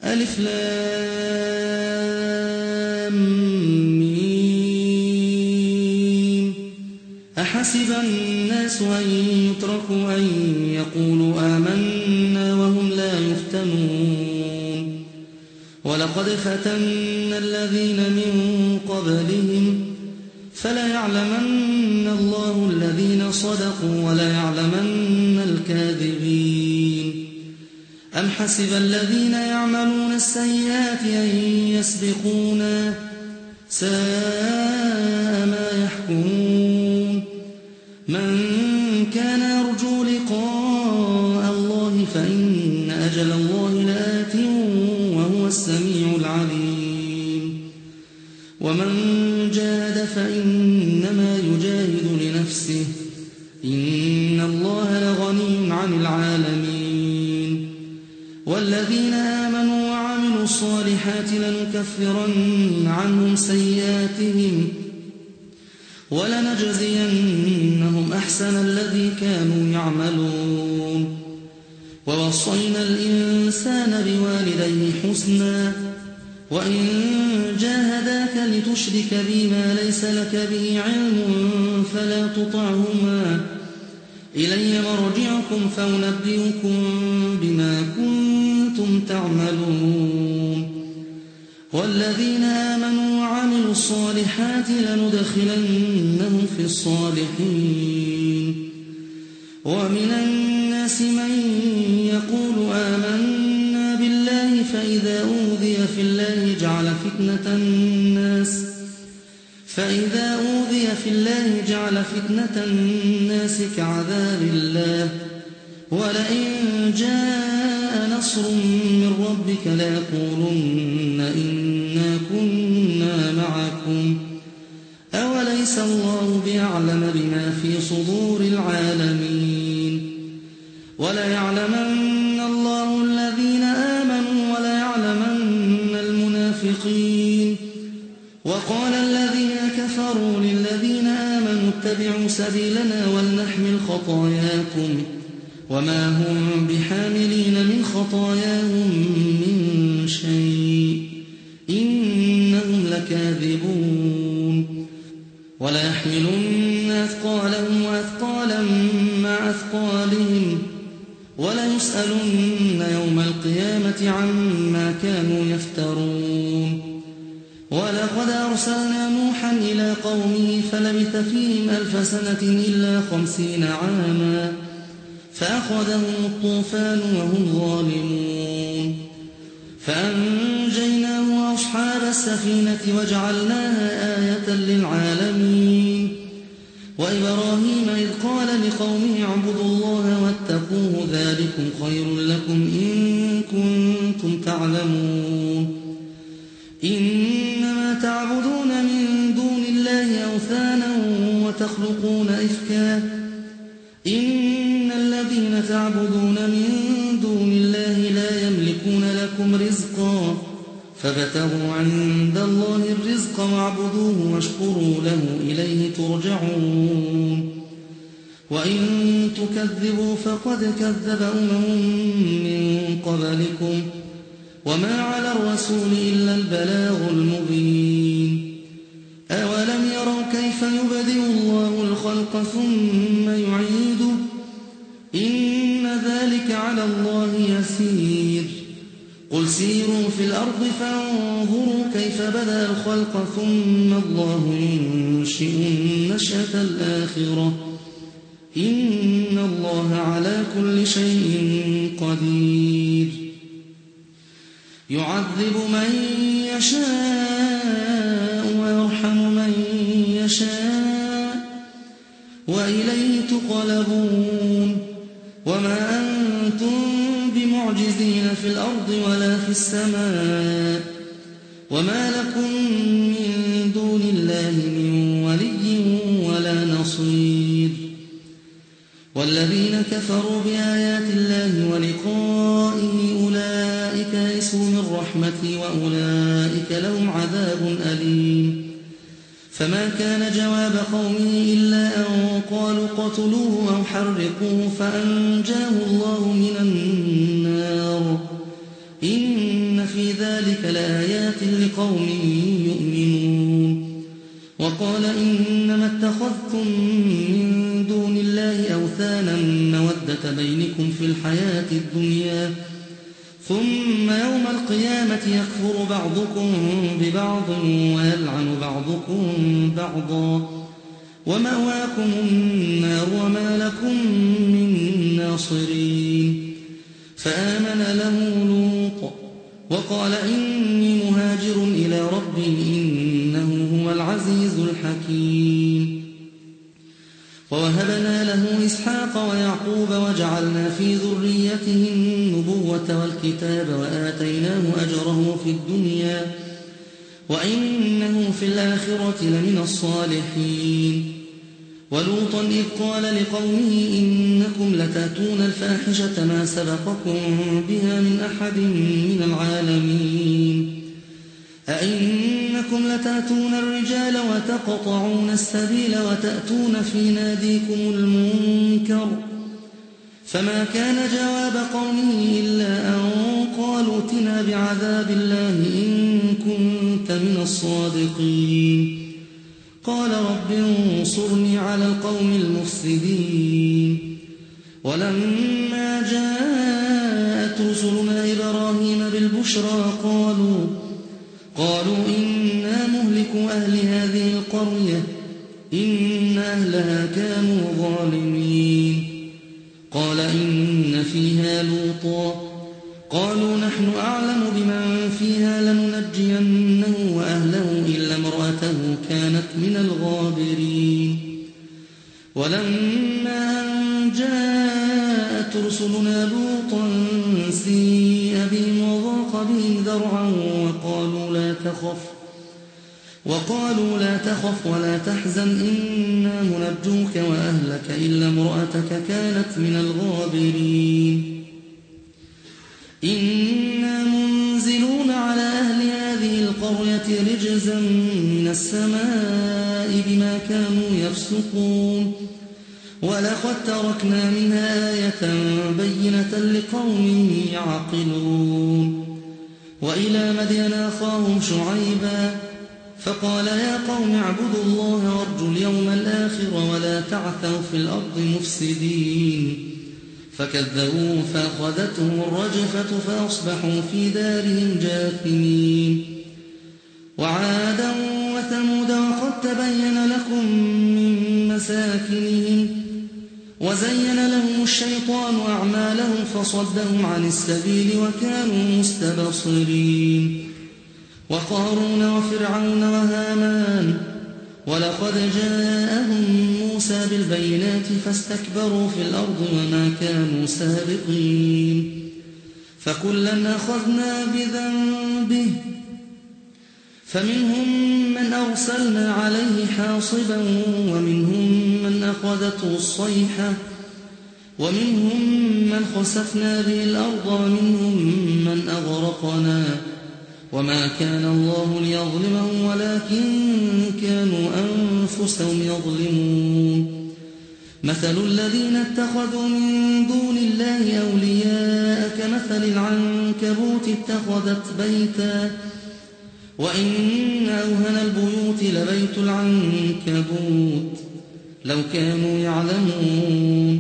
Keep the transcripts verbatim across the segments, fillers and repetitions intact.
ألف لام ميم. أحسب الناس أن يتركوا أن يقولوا آمنا وهم لا يفتنون ولقد فتنا الذين من قبلهم فليعلمن الله الذين صدقوا وليعلمن الكاذبين. أم حسب الذين يعملون السيئات أن يسبقونا ساء ما يحكمون. من كان يرجو لقاء الله فإن أجل الله لآت وهو السميع العليم. ومن جاهد فإنما يجاهد لنفسه إن الله لغني عن العالمين. والذين آمنوا وعملوا الصالحات لنكفرن عنهم سيئاتهم ولنجزينهم أحسن الذي كانوا يعملون. ووصينا الإنسان بوالديه حسنا وإن جاهداك لتشرك بي ما ليس لك به علم فلا تطعهما إلي مرجعكم فأنبئكم بما كنتم تعملون. والذين آمنوا وعملوا الصالحات لندخلنهم في الصالحين. ومن الناس من يقول آمنا بالله فإذا أوذي في الله جعل فتنة الناس فإذا أوذي في الله جعل فتنة الناس كعذاب الله ولئن جاء نصر من ربك ليقولن إنا كنا معكم أوليس الله بأعلم بما في صدور العالمين. وليعلمن الله الذين آمنوا وليعلمن المنافقين. وقال الذين كفروا للذين آمنوا اتبعوا سبيلنا ولنحمل خطاياكم وما هم بحاملين من خطاياهم من شيء إنهم لكاذبون. وليحملن أثقالهم وأثقالا مع أثقالهم وليسألن يوم القيامة عما كانوا يفترون. ولقد أرسلنا نوحا إلى قومه فلبث فيهم ألف سنة إلا خمسين عاما فأخذهم الطوفان وهم ظالمون فأنجيناه وأصحاب السفينة وجعلناها آية للعالمين. وإبراهيم إذ قال لقومه اعبدوا الله واتقوه ذلكم خير لكم إن كنتم تعلمون. إنما تعبدون من دون الله أوثانا وتخلقون إفكا إن الذين تعبدون من دون الله لا يملكون لكم رزقا فابتغوا عند الله الرزق واعبدوه واشكروا له إليه ترجعون. وإن تكذبوا فقد كذب أمم من قبلكم وما على الرسول إلا البلاغ المبين. أولم يروا كيف يبدئ الله الخلق ثم يعيده إن ذلك على الله يسير. قل سيروا في الأرض فانظروا كيف بدأ الخلق ثم الله ينشئ النشأة الآخرة إن الله على كل شيء قدير. يعذب من يشاء ويرحم من يشاء وإليه تقلبون. وما أنتم بمعجزين في الأرض ولا في السماء وما لكم من دون الله من ولي ولا نصير. والذين كفروا بآيات الله ولقائه أولئك يئسوا من رحمتي وأولئك لهم عذاب أليم. فما كان جواب قومه إلا أن قالوا قتلوه أو حرقوه فأنجاه الله من النار إن في ذلك لآيات لقوم يؤمنون وقال إنما اتخذتم من دون الله أوثانا مودة بينكم في الحياة الدنيا ثم يوم القيامة يكفر بعضكم ببعض ويلعن بعضكم بعضا ومأواكم النار وما لكم من ناصرين فآمن له لوط وقال إني مهاجر إلى ربي إنه هو العزيز الحكيم ووهبنا له إسحاق ويعقوب وجعلنا في ذريته النبوة والكتاب وآتيناه أجره في الدنيا وإنه في الآخرة لمن الصالحين ولوطا إذ قال لقومه إنكم لتأتون الفاحشة ما سبقكم بها من أحد من العالمين أئنكم لتأتون الرجال وتقطعون السبيل وتأتون في ناديكم المنكر فما كان جواب قومه إلا أن قالوا ائتنا بعذاب الله إن كنت من الصادقين قال رب انصرني على القوم المفسدين ولما جاءت رسلنا إبراهيم بالبشرى قالوا قالوا إنا مهلكو أهل هذه القرية إن أهلها كانوا ظالمين قال إن فيها لوطا قالوا نحن أعلم بمن فيها لننجينه وأهله إلا امرأته كانت من الغابرين ولما أن جاءت رسلنا لوطا سيء بهم وضاق بهم ذرعا وقالوا لا تخف وقالوا لا تخف ولا تحزن إنا منجوك وأهلك إلا امرأتك كانت من الغابرين إنا منزلون على أهل هذه القرية رجزا من السماء بما كانوا يفسقون ولقد تركنا منها آية بينة لقوم يعقلون وإلى مدين أخاهم شعيبا فقال يا قوم اعبدوا الله وارجوا اليوم الآخر ولا تعثوا في الأرض مفسدين فكذبوا فأخذتهم الرجفة فأصبحوا في دارهم جاثمين وعادا وثمود وقد تبين لكم من مساكنهم وزين لهم الشيطان أعمالهم فصدهم عن السبيل وكانوا مستبصرين وقارون وفرعون وهامان ولقد جاءهم موسى بالبينات فاستكبروا في الأرض وما كانوا سابقين فكلا أخذنا بذنبه فمنهم من أرسلنا عليه حاصبا ومنهم من أخذته الصيحة ومنهم من خسفنا به الأرض ومنهم من أغرقنا وما كان الله ليظلمهم ولكن كانوا أنفسهم يظلمون مثل الذين اتخذوا من دون الله أولياء كمثل العنكبوت اتخذت بيتا وإن أوهن البيوت لبيت العنكبوت لو كانوا يعلمون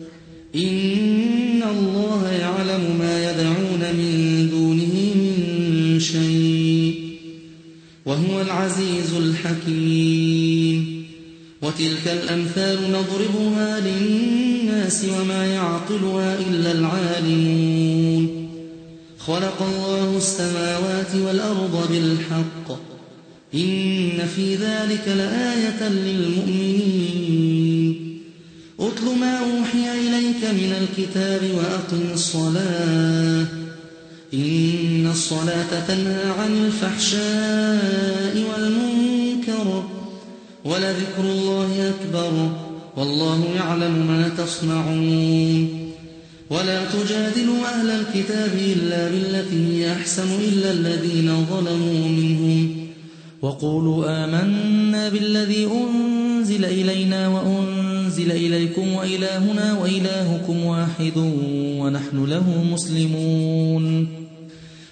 إن الله يعلم ما يدعون من دونه من شيء وهو العزيز الحكيم وتلك الأمثال نضربها للناس وما يعقلها إلا العالمون خلق الله السماوات والأرض بالحق إن في ذلك لآية للمؤمنين أتل ما أوحي إليك من الكتاب وأقم الصلاة إن الصلاة تنهى عن الفحشاء والمنكر ولذكر الله أكبر والله يعلم ما تصنعون ولا تجادلوا أهل الكتاب إلا بالتي هي أحسن إلا الذين ظلموا منهم وقولوا آمنا بالذي أنزل إلينا وأنزل إليكم وإلهنا وإلهكم واحد ونحن له مسلمون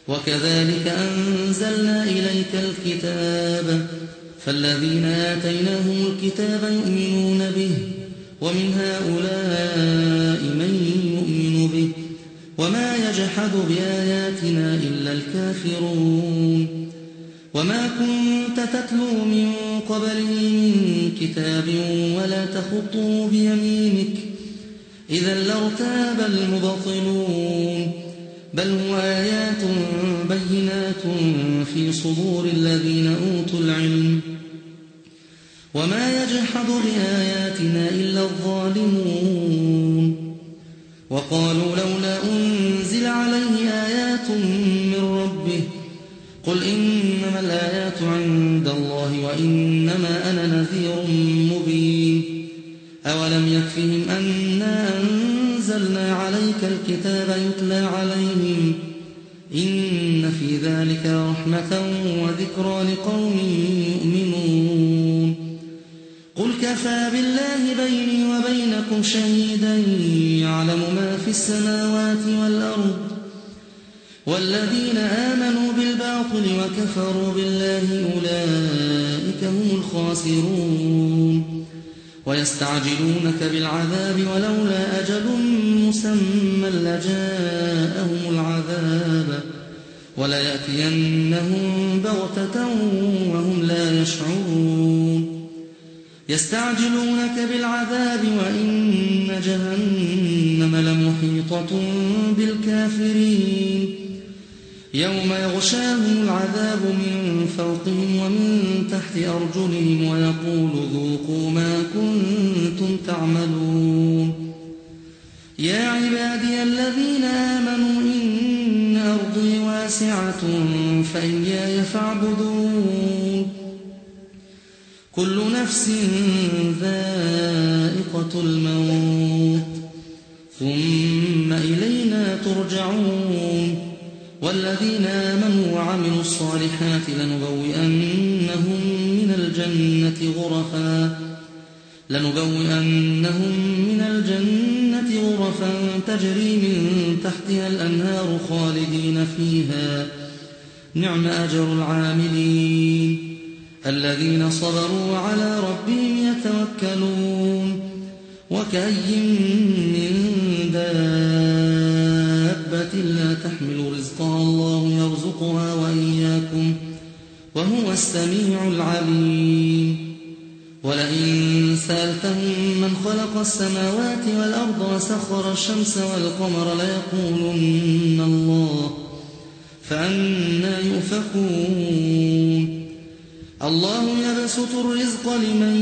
وكذلك أنزلنا إليك الكتاب فالذين آتيناهم الكتاب يؤمنون به ومن هؤلاء من يؤمن به وما يجحد بآياتنا إلا الكافرون وما كنت تتلو من قبله من كتاب ولا تخطه بيمينك إذا لارتاب المبطلون بل هو آيات بينات في صدور الذين أوتوا العلم وما يجحد بآياتنا إلا الظالمون وقالوا لولا أنزل عليه آيات من ربه قل إنما الآيات عند الله وإنما أنا نذير مبين أولم يكفهم أنا أنزلنا عليك الكتاب يتلى عليهم إن في ذلك رحمة وذكرى لقوم يؤمنون قل كفى بالله بيني وبينكم شهيدا يعلم ما في السماوات والأرض والذين آمنوا بالباطل وكفروا بالله أولئك هم الخاسرون ويستعجلونك بالعذاب ولولا أجل مسمى لجاءهم العذاب وليأتينهم بغتة وهم لا يشعرون يستعجلونك بالعذاب وإن جهنم لمحيطة بالكافرين يوم يغشاهم العذاب من فوقهم ومن تحت أرجلهم ويقول ذوقوا ما كنتم تعملون يا عبادي الذين آمنوا إن أرضي واسعة فإياي فاعبدون كل نفس ذائقة الموت ثم إلينا ترجعون والذين آمنوا وعملوا الصالحات لنبوئنهم من الجنة غرفا لنبوئنهم من الجنة غرفا تجري من تحتها الأنهار خالدين فيها نعم أجر العاملين الذين صبروا وعلى ربهم يتوكلون وكأي من دابة لا تحمل رزقها الله يرزقها وإياكم وهو السميع العليم ولئن سألتهم من خلق السماوات والأرض وسخر الشمس والقمر ليقولن الله فأنى يؤفكون الله يبسط الرزق لمن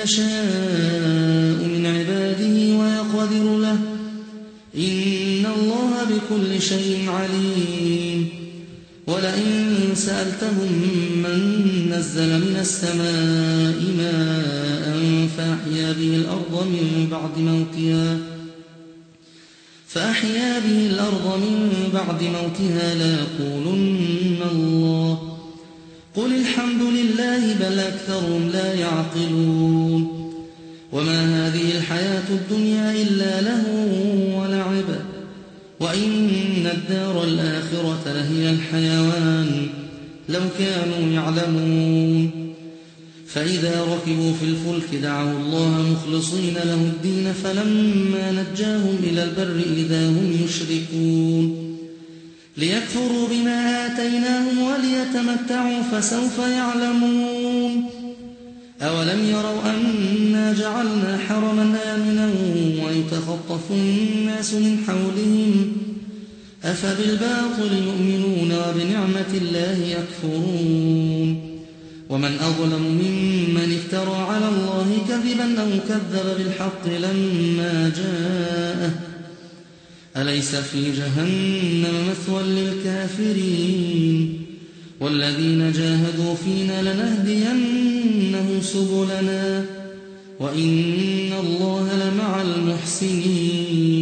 يشاء من عباده ويقدر له إن الله بكل شيء عليم ولئن سألتهم من نزل من السماء ماء فأحيا به الأرض من بعد موتها فأحيا به الأرض من بعد موتها ليقولن الله قل الحمد لله بل أكثرهم لا يعقلون وما هذه الحياة الدنيا إلا لهو ولعب وإن الدار الآخرة لهي الحيوان لو كانوا يعلمون فإذا ركبوا في الفلك دعوا الله مخلصين له الدين فلما نجاهم إلى البر إذا هم يشركون ليكفروا بما آتيناهم وليتمتعوا فسوف يعلمون أولم يروا أنا جعلنا حرما آمنا ويتخطف الناس من حولهم أفبالباطل يؤمنون وبنعمة الله يكفرون ومن أظلم ممن افترى على الله كذبا أو كذب بالحق لما جاءه أليس في جهنم مثوى للكافرين والذين جاهدوا فينا لنهدينهم سبلنا وإن الله لمع المحسنين